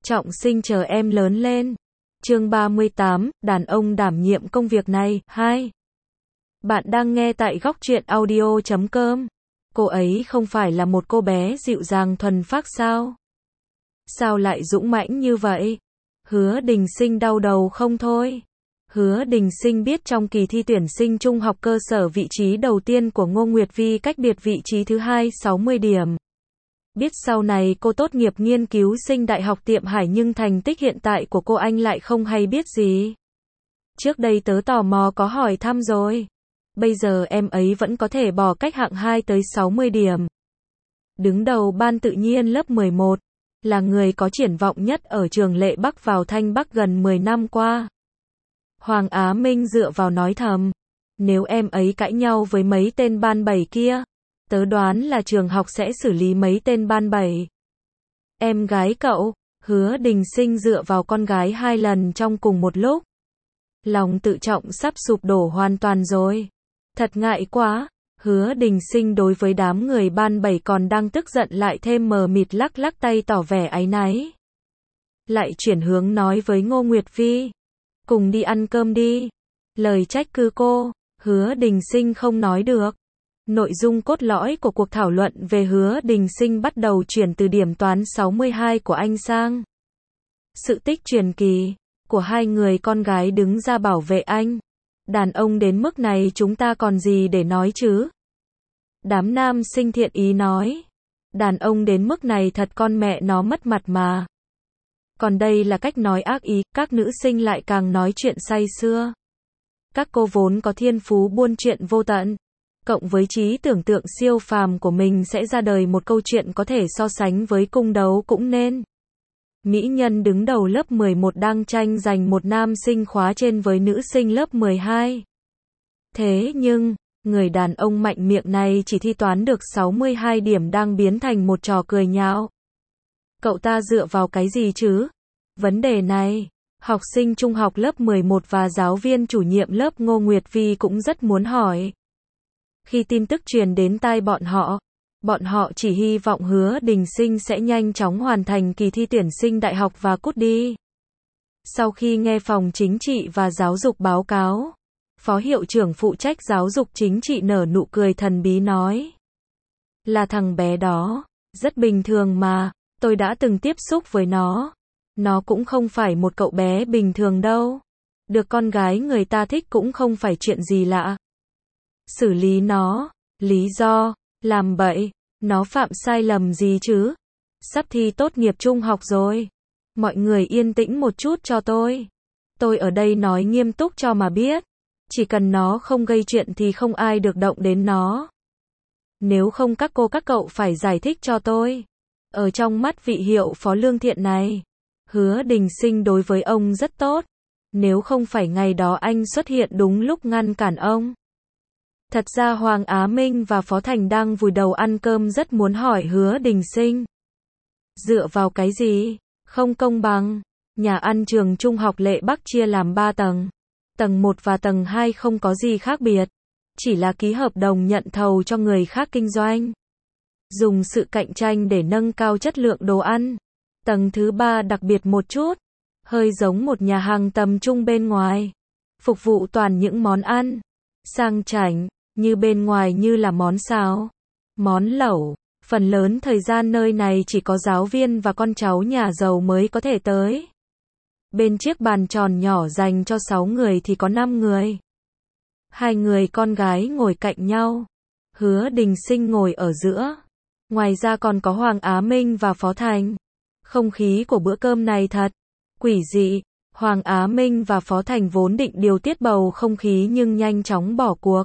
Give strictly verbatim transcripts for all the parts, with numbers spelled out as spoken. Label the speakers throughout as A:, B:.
A: Trọng sinh chờ em lớn lên. Chương ba mươi tám, đàn ông đảm nhiệm công việc này. hai. Bạn đang nghe tại góc truyện audio chấm com. Cô ấy không phải là một cô bé dịu dàng thuần phác sao? Sao lại dũng mãnh như vậy? Hứa Đình Sinh đau đầu không thôi. Hứa Đình Sinh biết trong kỳ thi tuyển sinh trung học cơ sở vị trí đầu tiên của Ngô Nguyệt Vi cách biệt vị trí thứ hai sáu mươi điểm. Biết sau này cô tốt nghiệp nghiên cứu sinh Đại học Tiệm Hải nhưng thành tích hiện tại của cô anh lại không hay biết gì. Trước đây tớ tò mò có hỏi thăm rồi. Bây giờ em ấy vẫn có thể bỏ cách hạng hai tới sáu mươi điểm. Đứng đầu ban tự nhiên lớp mười một, là người có triển vọng nhất ở trường Lệ Bắc vào Thanh Bắc gần mười năm qua. Hoàng Á Minh dựa vào nói thầm, nếu em ấy cãi nhau với mấy tên ban bảy kia, tớ đoán là trường học sẽ xử lý mấy tên ban bảy. Em gái cậu, Hứa Đình Sinh dựa vào con gái hai lần trong cùng một lúc. Lòng tự trọng sắp sụp đổ hoàn toàn rồi. Thật ngại quá. Hứa Đình Sinh đối với đám người ban bảy còn đang tức giận lại thêm mờ mịt lắc lắc tay tỏ vẻ áy náy. Lại chuyển hướng nói với Ngô Nguyệt Vi, cùng đi ăn cơm đi. Lời trách cứ cô, Hứa Đình Sinh không nói được. Nội dung cốt lõi của cuộc thảo luận về Hứa Đình Sinh bắt đầu chuyển từ điểm toán sáu mươi hai của anh sang sự tích truyền kỳ của hai người con gái đứng ra bảo vệ anh. Đàn ông đến mức này chúng ta còn gì để nói chứ? Đám nam sinh thiện ý nói. Đàn ông đến mức này thật con mẹ nó mất mặt mà. Còn đây là cách nói ác ý, các nữ sinh lại càng nói chuyện say sưa. Các cô vốn có thiên phú buôn chuyện vô tận, cộng với trí tưởng tượng siêu phàm của mình sẽ ra đời một câu chuyện có thể so sánh với cung đấu cũng nên. Mỹ nhân đứng đầu lớp mười một đang tranh giành một nam sinh khóa trên với nữ sinh lớp mười hai. Thế nhưng, người đàn ông mạnh miệng này chỉ thi toán được sáu mươi hai điểm đang biến thành một trò cười nhạo. Cậu ta dựa vào cái gì chứ? Vấn đề này, học sinh trung học lớp mười một và giáo viên chủ nhiệm lớp Ngô Nguyệt Vi cũng rất muốn hỏi. Khi tin tức truyền đến tai bọn họ, bọn họ chỉ hy vọng Hứa Đình Sinh sẽ nhanh chóng hoàn thành kỳ thi tuyển sinh đại học và cút đi. Sau khi nghe phòng chính trị và giáo dục báo cáo, Phó hiệu trưởng phụ trách giáo dục chính trị nở nụ cười thần bí nói. Là thằng bé đó, rất bình thường mà, tôi đã từng tiếp xúc với nó. Nó cũng không phải một cậu bé bình thường đâu. Được con gái người ta thích cũng không phải chuyện gì lạ. Xử lý nó, lý do, làm bậy, nó phạm sai lầm gì chứ? Sắp thi tốt nghiệp trung học rồi. Mọi người yên tĩnh một chút cho tôi. Tôi ở đây nói nghiêm túc cho mà biết. Chỉ cần nó không gây chuyện thì không ai được động đến nó. Nếu không các cô các cậu phải giải thích cho tôi. Ở trong mắt vị hiệu phó lương thiện này, Hứa Đình Sinh đối với ông rất tốt. Nếu không phải ngày đó anh xuất hiện đúng lúc ngăn cản ông. Thật ra Hoàng Á Minh và Phó Thành đang vùi đầu ăn cơm rất muốn hỏi Hứa Đình Sinh. Dựa vào cái gì? Không công bằng. Nhà ăn trường trung học Lệ Bắc chia làm ba tầng. Tầng một và tầng hai không có gì khác biệt. Chỉ là ký hợp đồng nhận thầu cho người khác kinh doanh. Dùng sự cạnh tranh để nâng cao chất lượng đồ ăn. Tầng thứ ba đặc biệt một chút. Hơi giống một nhà hàng tầm trung bên ngoài. Phục vụ toàn những món ăn sang chảnh, như bên ngoài như là món xào, món lẩu. Phần lớn thời gian nơi này chỉ có giáo viên và con cháu nhà giàu mới có thể tới. Bên chiếc bàn tròn nhỏ dành cho sáu người thì có năm người. Hai người con gái ngồi cạnh nhau. Hứa Đình Sinh ngồi ở giữa. Ngoài ra còn có Hoàng Á Minh và Phó Thành. Không khí của bữa cơm này thật quỷ dị. Hoàng Á Minh và Phó Thành vốn định điều tiết bầu không khí nhưng nhanh chóng bỏ cuộc.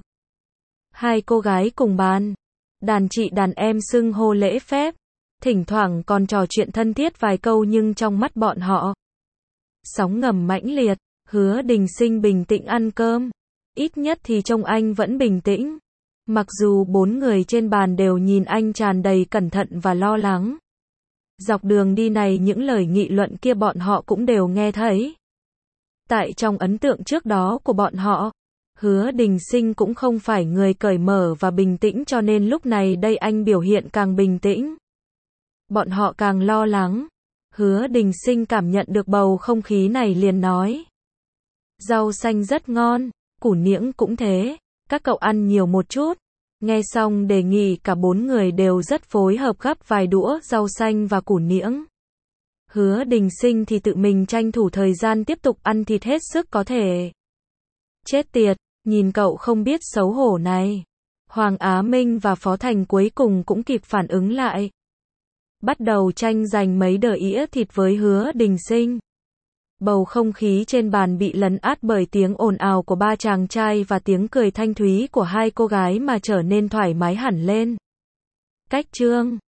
A: Hai cô gái cùng bàn. Đàn chị đàn em xưng hô lễ phép. Thỉnh thoảng còn trò chuyện thân thiết vài câu nhưng trong mắt bọn họ, sóng ngầm mãnh liệt. Hứa Đình Sinh bình tĩnh ăn cơm. Ít nhất thì trông anh vẫn bình tĩnh. Mặc dù bốn người trên bàn đều nhìn anh tràn đầy cẩn thận và lo lắng. Dọc đường đi này những lời nghị luận kia bọn họ cũng đều nghe thấy. Tại trong ấn tượng trước đó của bọn họ, Hứa Đình Sinh cũng không phải người cởi mở và bình tĩnh cho nên lúc này đây anh biểu hiện càng bình tĩnh. Bọn họ càng lo lắng. Hứa Đình Sinh cảm nhận được bầu không khí này liền nói. Rau xanh rất ngon, củ niễng cũng thế, các cậu ăn nhiều một chút. Nghe xong đề nghị cả bốn người đều rất phối hợp gắp vài đũa rau xanh và củ niễng. Hứa Đình Sinh thì tự mình tranh thủ thời gian tiếp tục ăn thịt hết sức có thể. Chết tiệt, nhìn cậu không biết xấu hổ này. Hoàng Á Minh và Phó Thành cuối cùng cũng kịp phản ứng lại. Bắt đầu tranh giành mấy đờ ĩa thịt với Hứa Đình Sinh. Bầu không khí trên bàn bị lấn át bởi tiếng ồn ào của ba chàng trai và tiếng cười thanh thúy của hai cô gái mà trở nên thoải mái hẳn lên. Cách chương